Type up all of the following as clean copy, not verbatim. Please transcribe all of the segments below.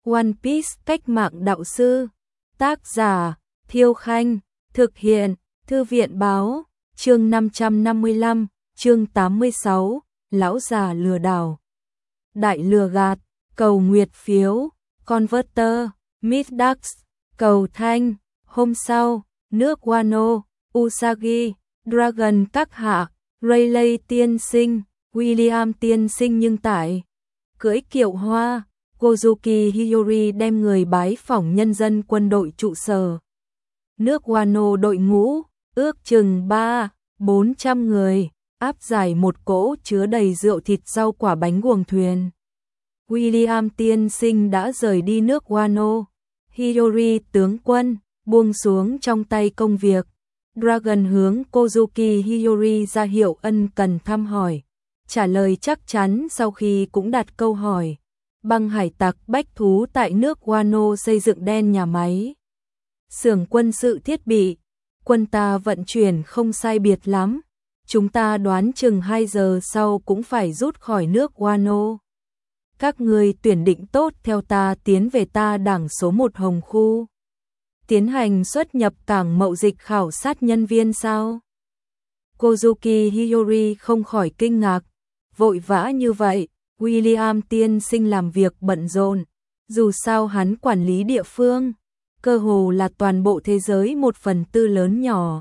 One Piece cách mạng đạo sư. Tác giả Thiêu Khanh. Thực hiện Thư viện Báo. Chương 555, chương 86, lão già lừa đảo. Đại lừa gạt, cầu nguyệt phiếu, Converter, Middax, cầu thanh. Hôm sau, nước Wano, Usagi, Dragon các hạ, Rayleigh tiên sinh, William tiên sinh nhưng tại cưỡi kiệu hoa, Kozuki Hiyori đem người bái phỏng nhân dân quân đội trụ sở. Nước Wano đội ngũ, ước chừng 300-400 người, áp giải một cỗ chứa đầy rượu thịt rau quả bánh guồng thuyền. William tiên sinh đã rời đi nước Wano. Hiyori tướng quân, buông xuống trong tay công việc. Dragon hướng Kozuki Hiyori ra hiệu ân cần thăm hỏi. Trả lời chắc chắn sau khi cũng đặt câu hỏi. Băng hải tặc bách thú tại nước Wano xây dựng đen nhà máy. Xưởng quân sự thiết bị. Quân ta vận chuyển không sai biệt lắm. Chúng ta đoán chừng 2 giờ sau cũng phải rút khỏi nước Wano. Các người tuyển định tốt theo ta tiến về ta đảng số 1 Hồng Khu. Tiến hành xuất nhập cảng mậu dịch khảo sát nhân viên sao? Kozuki Hiyori không khỏi kinh ngạc. Vội vã như vậy, William tiên sinh làm việc bận rộn. Dù sao hắn quản lý địa phương, cơ hồ là toàn bộ thế giới 1/4 lớn nhỏ.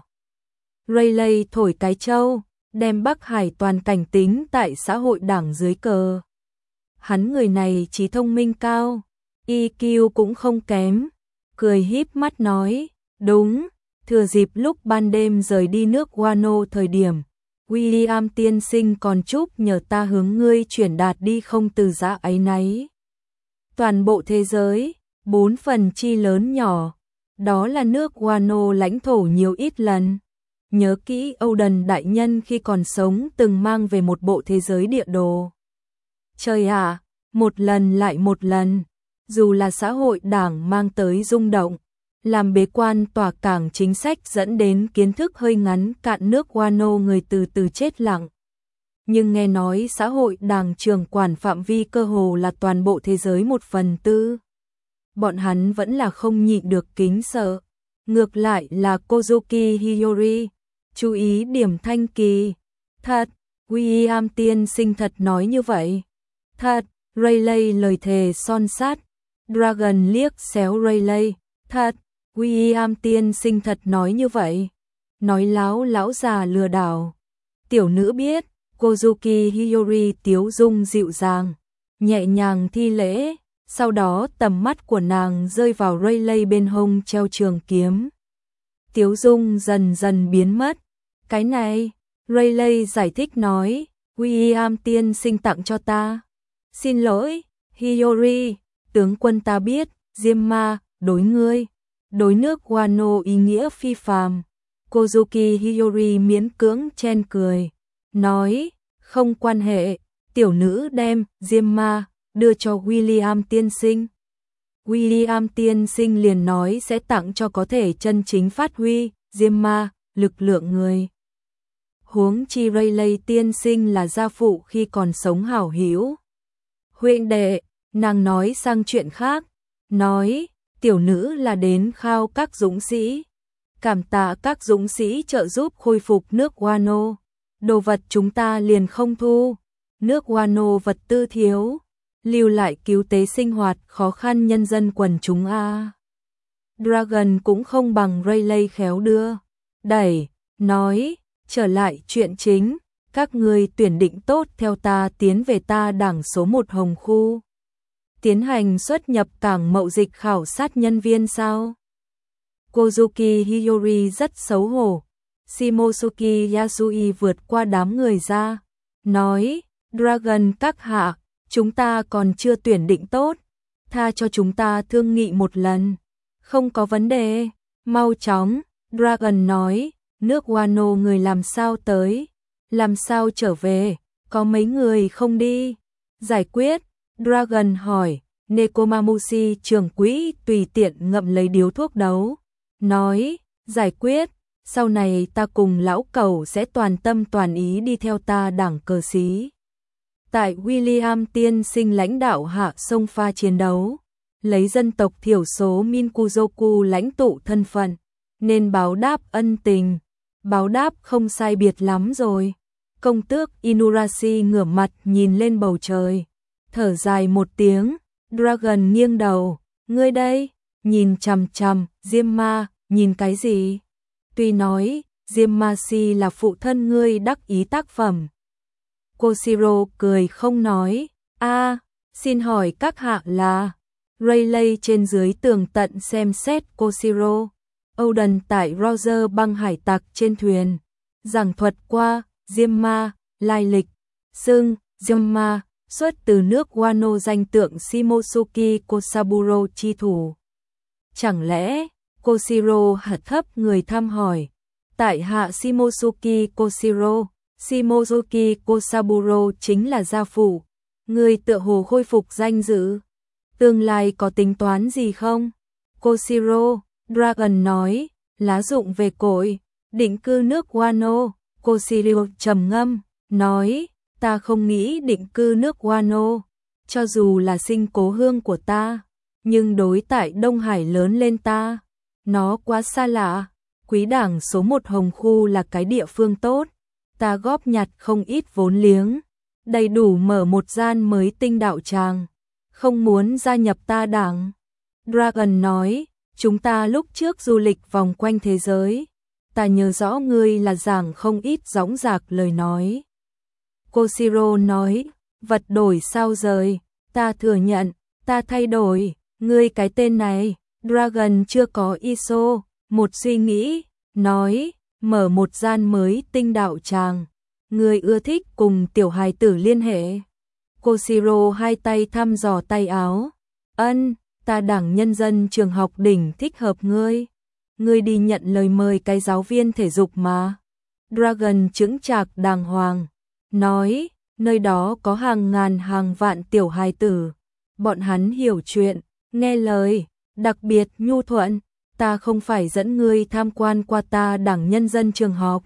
Rayleigh thổi cái trâu, đem Bắc Hải toàn cảnh tính tại xã hội đảng dưới cờ. Hắn người này trí thông minh cao, EQ cũng không kém, cười híp mắt nói, đúng, thừa dịp lúc ban đêm rời đi nước Wano thời điểm, William tiên sinh còn chúc nhờ ta hướng ngươi chuyển đạt đi không từ giã ấy nấy. Toàn bộ thế giới, 4 phần chi lớn nhỏ, đó là nước Wano lãnh thổ nhiều ít lần. Nhớ kỹ Oden đại nhân khi còn sống từng mang về một bộ thế giới địa đồ. Trời ạ, một lần lại một lần, dù là xã hội đảng mang tới rung động, làm bế quan tỏa cảng chính sách dẫn đến kiến thức hơi ngắn cạn nước Wano người từ từ chết lặng. Nhưng nghe nói xã hội đảng trưởng quản phạm vi cơ hồ là toàn bộ thế giới 1/4. Bọn hắn vẫn là không nhịn được kính sợ. Ngược lại là Kozuki Hiyori, chú ý điểm thanh kỳ. Thật, William tiên sinh thật nói như vậy. Thật, Rayleigh lời thề son sát. Dragon liếc xéo Rayleigh. Thật, William tiên sinh thật nói như vậy. Nói láo lão già lừa đảo. Tiểu nữ biết, Kozuki Hiyori tiếu dung dịu dàng, nhẹ nhàng thi lễ. Sau đó tầm mắt của nàng rơi vào Rayleigh bên hông treo trường kiếm. Tiếu dung dần dần biến mất. Cái này, Rayleigh giải thích nói, William tiên sinh tặng cho ta. Xin lỗi, Hiyori, tướng quân ta biết, Diêm Ma, đối ngươi, đối nước Wano ý nghĩa phi phàm. Kozuki Hiyori miễn cưỡng chen cười, nói, không quan hệ, tiểu nữ đem Diêm Ma đưa cho William tiên sinh. William tiên sinh liền nói sẽ tặng cho có thể chân chính phát huy Diêm Ma, lực lượng người. Huống chi Rayleigh tiên sinh là gia phụ khi còn sống hảo hữu. Huynh đệ, nàng nói sang chuyện khác, nói, tiểu nữ là đến khao các dũng sĩ. Cảm tạ các dũng sĩ trợ giúp khôi phục nước Wano. Đồ vật chúng ta liền không thu. Nước Wano vật tư thiếu, lưu lại cứu tế sinh hoạt khó khăn nhân dân quần chúng a. Dragon cũng không bằng Rayleigh khéo đưa, đẩy, nói, trở lại chuyện chính, các người tuyển định tốt theo ta tiến về ta đảng số 1 Hồng Khu. Tiến hành xuất nhập cảng mậu dịch khảo sát nhân viên sao? Kozuki Hiyori rất xấu hổ. Shimosuke Yasui vượt qua đám người ra, nói, Dragon các hạ, chúng ta còn chưa tuyển định tốt, tha cho chúng ta thương nghị một lần. Không có vấn đề, mau chóng, Dragon nói, nước Wano người làm sao tới, làm sao trở về, có mấy người không đi. Giải quyết, Dragon hỏi, Nekomamushi trưởng quỹ tùy tiện ngậm lấy điếu thuốc đấu, nói, giải quyết, sau này ta cùng lão cẩu sẽ toàn tâm toàn ý đi theo ta đảng cờ xí. Tại William tiên sinh lãnh đạo hạ sông pha chiến đấu, lấy dân tộc thiểu số Minkuzoku lãnh tụ thân phận, nên báo đáp ân tình. Báo đáp không sai biệt lắm rồi. Công tước Inurashi ngửa mặt nhìn lên bầu trời, thở dài một tiếng. Dragon nghiêng đầu, ngươi đây, nhìn chằm chằm, Diêm Ma, nhìn cái gì? Tuy nói, Diêm Ma Si là phụ thân ngươi đắc ý tác phẩm. Koshiro cười không nói, xin hỏi các hạ là... Rayleigh trên dưới tường tận xem xét Koshiro. Oden tại Roger băng hải tặc trên thuyền, giảng thuật qua Diêm Ma, lai lịch, xưng Diêm Ma, xuất từ nước Wano danh tượng Shimosuke Kosaburo chi thủ. Chẳng lẽ, Koshiro hạ thấp người thăm hỏi, tại hạ Shimosuke Kosaburo chính là gia phụ, người tựa hồ khôi phục danh dự. Tương lai có tính toán gì không? Koshiro, Dragon nói, lá dụng về cội, định cư nước Wano. Koshiro trầm ngâm, nói, ta không nghĩ định cư nước Wano, cho dù là sinh cố hương của ta, nhưng đối tại Đông Hải lớn lên ta, nó quá xa lạ. Quý đảng số 1 Hồng Khu là cái địa phương tốt, ta góp nhặt không ít vốn liếng, đầy đủ mở một gian mới tinh đạo tràng, không muốn gia nhập ta đảng. Dragon nói, chúng ta lúc trước du lịch vòng quanh thế giới, ta nhớ rõ ngươi là giảng không ít dõng dạc lời nói. Koshiro nói, vật đổi sao rời, ta thừa nhận, ta thay đổi, ngươi cái tên này. Dragon chưa có ISO, một suy nghĩ, nói, mở một gian mới tinh đạo tràng, ngươi ưa thích cùng tiểu hài tử liên hệ. Koshiro hai tay thăm dò tay áo, ta đảng nhân dân trường học đỉnh thích hợp ngươi. Ngươi đi nhận lời mời cái giáo viên thể dục mà. Dragon chững chạc đàng hoàng, nói, nơi đó có hàng ngàn hàng vạn tiểu hài tử, bọn hắn hiểu chuyện, nghe lời, đặc biệt nhu thuận, ta không phải dẫn ngươi tham quan qua ta đảng nhân dân trường học.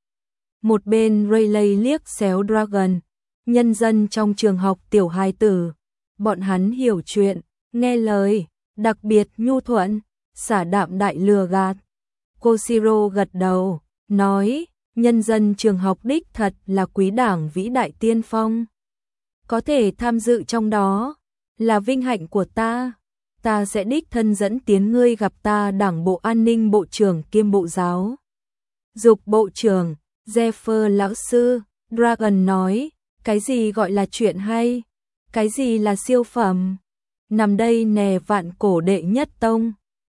Một bên Rayleigh liếc xéo Dragon, nhân dân trong trường học tiểu hài tử, bọn hắn hiểu chuyện, nghe lời, đặc biệt nhu thuận, xả đạm đại lừa gạt. Koshiro gật đầu, nói, nhân dân trường học đích thật là quý đảng vĩ đại tiên phong. Có thể tham dự trong đó, là vinh hạnh của ta. Ta sẽ đích thân dẫn tiến ngươi gặp ta đảng bộ an ninh bộ trưởng kiêm bộ giáo dục bộ trưởng, Zephyr lão sư. Dragon nói, cái gì gọi là chuyện hay? Cái gì là siêu phẩm? Nằm đây nè vạn cổ đệ nhất tông.